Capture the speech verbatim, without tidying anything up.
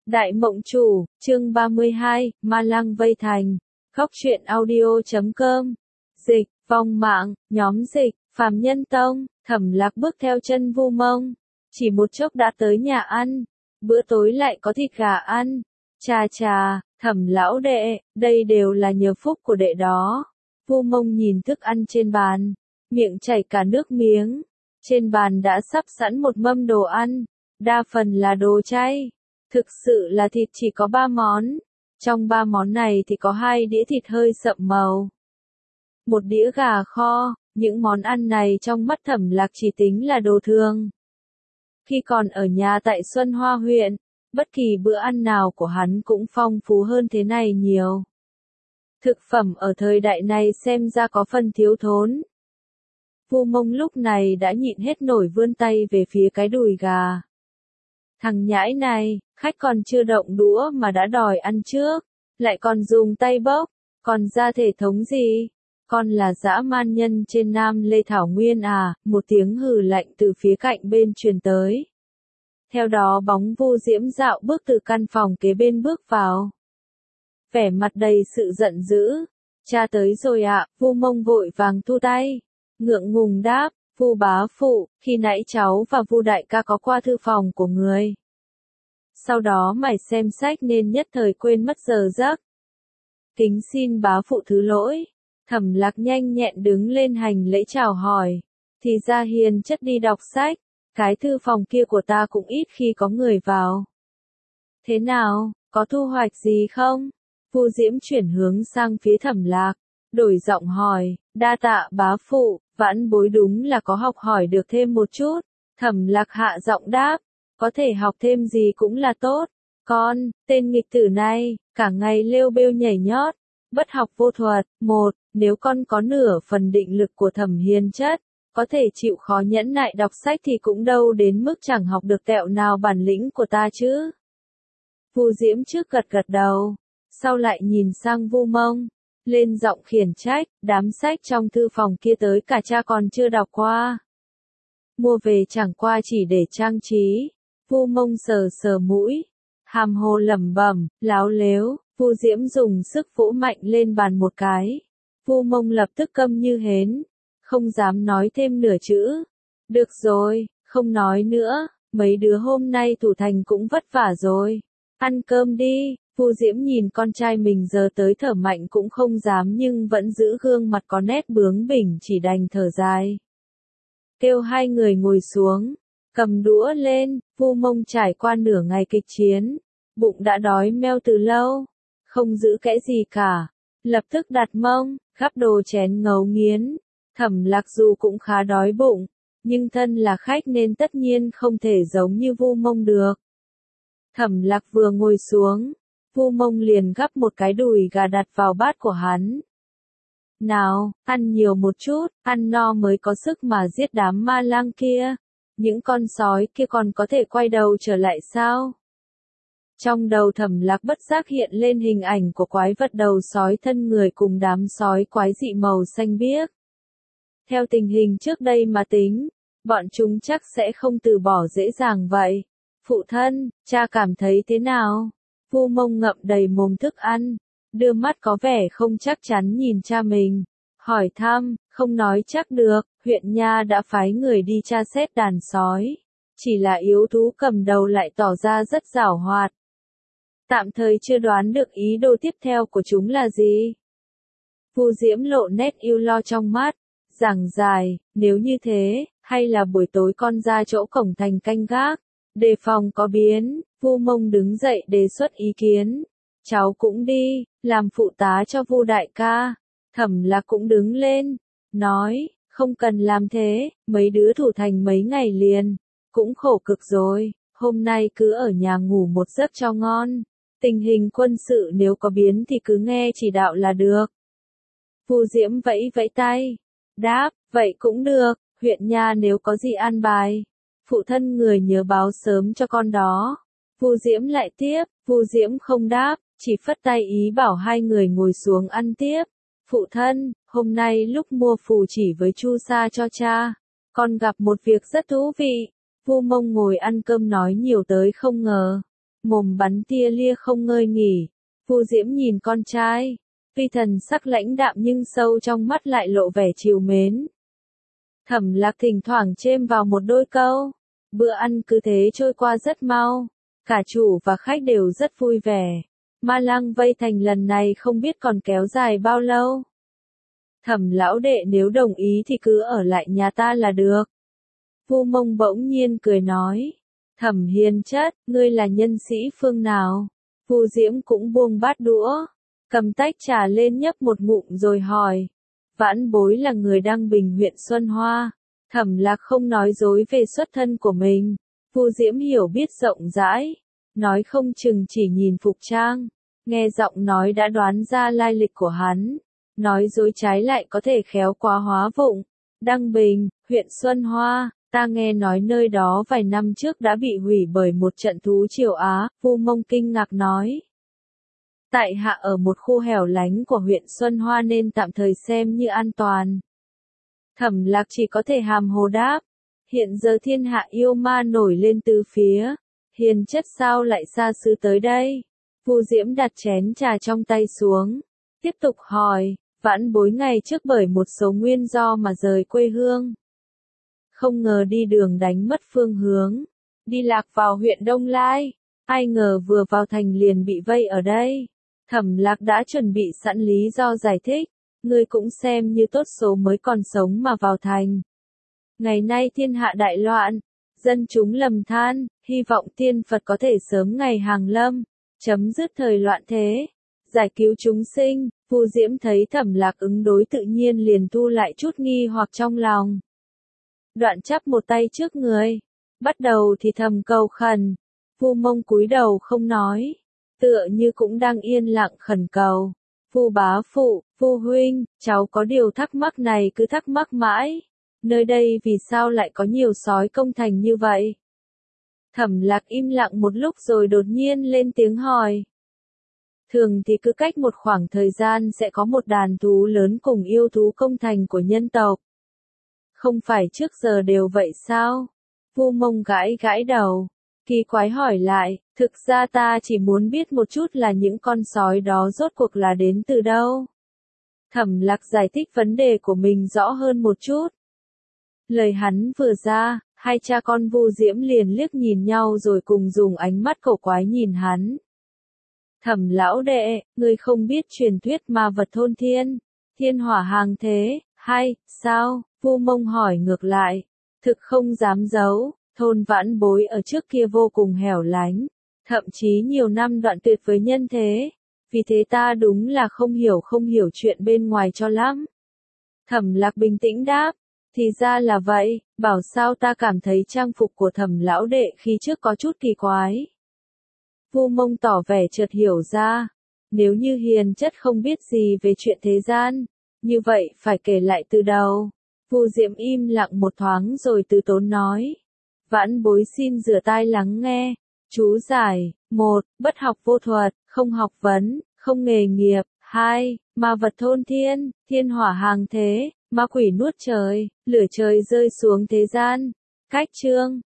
Đại Mộng Chủ, chương ba mươi hai, Ma Lăng vây thành. Góc truyện audio chấm com. Dịch, vong mạng, nhóm dịch, Phàm Nhân Tông, Thẩm Lạc bước theo chân Vu Mông. Chỉ một chốc đã tới nhà ăn. Bữa tối lại có thịt gà ăn. Chà chà, Thẩm lão đệ, đây đều là nhờ phúc của đệ đó. Vu Mông nhìn thức ăn trên bàn, miệng chảy cả nước miếng. Trên bàn đã sắp sẵn một mâm đồ ăn, đa phần là đồ chay. Thực sự là thịt chỉ có ba món. Trong ba món này thì có hai đĩa thịt hơi sậm màu. Một đĩa gà kho, những món ăn này trong mắt Thẩm Lạc chỉ tính là đồ thường. Khi còn ở nhà tại Xuân Hoa huyện, bất kỳ bữa ăn nào của hắn cũng phong phú hơn thế này nhiều. Thực phẩm ở thời đại này xem ra có phần thiếu thốn. Vu Mông lúc này đã nhịn hết nổi vươn tay về phía cái đùi gà. Thằng nhãi này, khách còn chưa động đũa mà đã đòi ăn trước, lại còn dùng tay bốc, còn ra thể thống gì? Con là dã man nhân trên Nam Lê Thảo Nguyên à? Một tiếng hừ lạnh từ phía cạnh bên truyền tới. Theo đó bóng Vu Diễm dạo bước từ căn phòng kế bên bước vào. Vẻ mặt đầy sự giận dữ. Cha tới rồi ạ, à, Vu Mông vội vàng thu tay. Ngượng ngùng đáp, Vu bá phụ, khi nãy cháu và Vu đại ca có qua thư phòng của người. Sau đó mày xem sách nên nhất thời quên mất giờ giấc. Kính xin bá phụ thứ lỗi. Thẩm Lạc nhanh nhẹn đứng lên hành lễ chào hỏi. Thì ra hiền chất đi đọc sách, cái thư phòng kia của ta cũng ít khi có người vào. Thế nào, có thu hoạch gì không? Vu Diễm chuyển hướng sang phía Thẩm Lạc, đổi giọng hỏi, đa tạ bá phụ, vãn bối đúng là có học hỏi được thêm một chút. Thẩm Lạc hạ giọng đáp, có thể học thêm gì cũng là tốt. Con, tên nghịch tử này, cả ngày lêu bêu nhảy nhót, bất học vô thuật. Một, nếu con có nửa phần định lực của Thẩm hiền chất, có thể chịu khó nhẫn nại đọc sách thì cũng đâu đến mức chẳng học được tẹo nào bản lĩnh của ta chứ. Vu Diễm trước gật gật đầu, sau lại nhìn sang Vu Mông, lên giọng khiển trách, đám sách trong thư phòng kia tới cả cha còn chưa đọc qua. Mua về chẳng qua chỉ để trang trí. Vu Mông sờ sờ mũi, hàm hồ lẩm bẩm, láo lếu. Vu Diễm dùng sức vỗ mạnh lên bàn một cái. Vu Mông lập tức câm như hến, không dám nói thêm nửa chữ. Được rồi, không nói nữa, mấy đứa hôm nay thủ thành cũng vất vả rồi. Ăn cơm đi. Vu Diễm nhìn con trai mình giờ tới thở mạnh cũng không dám nhưng vẫn giữ gương mặt có nét bướng bỉnh, chỉ đành thở dài. Kêu hai người ngồi xuống, cầm đũa lên. Vu Mông trải qua nửa ngày kịch chiến, bụng đã đói meo từ lâu, không giữ kẽ gì cả, lập tức đặt mông, gắp đồ chén ngấu nghiến. Thẩm Lạc dù cũng khá đói bụng, nhưng thân là khách nên tất nhiên không thể giống như Vu Mông được. Thẩm Lạc vừa ngồi xuống, Vu Mông liền gắp một cái đùi gà đặt vào bát của hắn. Nào, ăn nhiều một chút, ăn no mới có sức mà giết đám ma lang kia. Những con sói kia còn có thể quay đầu trở lại sao? Trong đầu Thẩm Lạc bất giác hiện lên hình ảnh của quái vật đầu sói thân người cùng đám sói quái dị màu xanh biếc. Theo tình hình trước đây mà tính, bọn chúng chắc sẽ không từ bỏ dễ dàng vậy. Phụ thân, cha cảm thấy thế nào? Vu Mông ngậm đầy mồm thức ăn, đưa mắt có vẻ không chắc chắn nhìn cha mình, hỏi thăm, không nói chắc được, huyện nha đã phái người đi tra xét đàn sói, chỉ là yếu thú cầm đầu lại tỏ ra rất giảo hoạt. Tạm thời chưa đoán được ý đồ tiếp theo của chúng là gì. Vu Diễm lộ nét yêu lo trong mắt, giảng dài, nếu như thế, hay là buổi tối con ra chỗ cổng thành canh gác, đề phòng có biến. Vu Mông đứng dậy đề xuất ý kiến, cháu cũng đi, làm phụ tá cho Vu đại ca. Thẩm Lạc cũng đứng lên, nói, không cần làm thế, mấy đứa thủ thành mấy ngày liền, cũng khổ cực rồi, hôm nay cứ ở nhà ngủ một giấc cho ngon, tình hình quân sự nếu có biến thì cứ nghe chỉ đạo là được. Vu Diễm vẫy vẫy tay, đáp, vậy cũng được, huyện nha nếu có gì an bài, phụ thân người nhớ báo sớm cho con đó. Vu Diễm lại tiếp, Vu Diễm không đáp, chỉ phất tay ý bảo hai người ngồi xuống ăn tiếp. Phụ thân, hôm nay lúc mua phù chỉ với Chu Sa cho cha, con gặp một việc rất thú vị. Vu Mông ngồi ăn cơm nói nhiều tới không ngờ. mồm bắn tia lia không ngơi nghỉ. Vu Diễm nhìn con trai, tuy thần sắc lãnh đạm nhưng sâu trong mắt lại lộ vẻ trìu mến. Thẩm Lạc thỉnh thoảng chêm vào một đôi câu. Bữa ăn cứ thế trôi qua rất mau, cả chủ và khách đều rất vui vẻ. Ma Lăng vây thành lần này không biết còn kéo dài bao lâu. Thẩm lão đệ nếu đồng ý thì cứ ở lại nhà ta là được. Vu Mông bỗng nhiên cười nói. Thẩm Hiền chất, ngươi là nhân sĩ phương nào? Vu Diễm cũng buông bát đũa, cầm tách trà lên nhấp một ngụm rồi hỏi. Vãn bối là người Đăng Bình huyện Xuân Hoa. Thẩm Lạc không nói dối về xuất thân của mình. Vu Diễm hiểu biết rộng rãi, nói không chừng chỉ nhìn phục trang, nghe giọng nói đã đoán ra lai lịch của hắn. Nói dối trái lại có thể khéo quá hóa vụng. Đăng Bình, huyện Xuân Hoa, ta nghe nói nơi đó vài năm trước đã bị hủy bởi một trận thú triều Á. Vu Mông kinh ngạc nói. Tại hạ ở một khu hẻo lánh của huyện Xuân Hoa nên tạm thời xem như an toàn. Thẩm Lạc chỉ có thể hàm hồ đáp. Hiện giờ thiên hạ yêu ma nổi lên từ phía. Hiền chất sao lại xa xứ tới đây? Vu Diễm đặt chén trà trong tay xuống, tiếp tục hỏi. Vãn bối ngày trước bởi một số nguyên do mà rời quê hương. Không ngờ đi đường đánh mất phương hướng, đi lạc vào huyện Đông Lai. Ai ngờ vừa vào thành liền bị vây ở đây. Thẩm Lạc đã chuẩn bị sẵn lý do giải thích. Ngươi cũng xem như tốt số mới còn sống mà vào thành. Ngày nay thiên hạ đại loạn, dân chúng lầm than, hy vọng tiên Phật có thể sớm ngày hàng lâm, chấm dứt thời loạn thế, giải cứu chúng sinh. Vu Diễm thấy Thẩm Lạc ứng đối tự nhiên liền thu lại chút nghi hoặc trong lòng. Đoạn chắp một tay trước người, bắt đầu thì thầm cầu khẩn. Vu Mông cúi đầu không nói, tựa như cũng đang yên lặng khẩn cầu. Vu bá phụ, Vu huynh, cháu có điều thắc mắc này cứ thắc mắc mãi. Nơi đây vì sao lại có nhiều sói công thành như vậy? Thẩm Lạc im lặng một lúc rồi đột nhiên lên tiếng hỏi. Thường thì cứ cách một khoảng thời gian sẽ có một đàn thú lớn cùng yêu thú công thành của nhân tộc. Không phải trước giờ đều vậy sao? Vu Mông gãi gãi đầu, kỳ quái hỏi lại, thực ra ta chỉ muốn biết một chút là những con sói đó rốt cuộc là đến từ đâu. Thẩm Lạc giải thích vấn đề của mình rõ hơn một chút. Lời hắn vừa ra, hai cha con Vu Diễm liền liếc nhìn nhau rồi cùng dùng ánh mắt cổ quái nhìn hắn. Thẩm lão đệ, ngươi không biết truyền thuyết ma vật thôn thiên, thiên hỏa hàng thế, hay, sao? Vu Mông hỏi ngược lại, thực không dám giấu, thôn Vãn bối ở trước kia vô cùng hẻo lánh, thậm chí nhiều năm đoạn tuyệt với nhân thế, vì thế ta đúng là không hiểu không hiểu chuyện bên ngoài cho lắm. Thẩm Lạc bình tĩnh đáp, thì ra là vậy, bảo sao ta cảm thấy trang phục của Thẩm lão đệ khi trước có chút kỳ quái. Vu Mông tỏ vẻ chợt hiểu ra, nếu như hiền chất không biết gì về chuyện thế gian, như vậy phải kể lại từ đầu. Vu Diễm im lặng một thoáng rồi từ tốn nói. Vãn bối xin rửa tai lắng nghe. Chú giải, một, bất học vô thuật, không học vấn, không nghề nghiệp. Hai, ma vật thôn thiên, thiên hỏa hàng thế, ma quỷ nuốt trời, lửa trời rơi xuống thế gian. Cách chương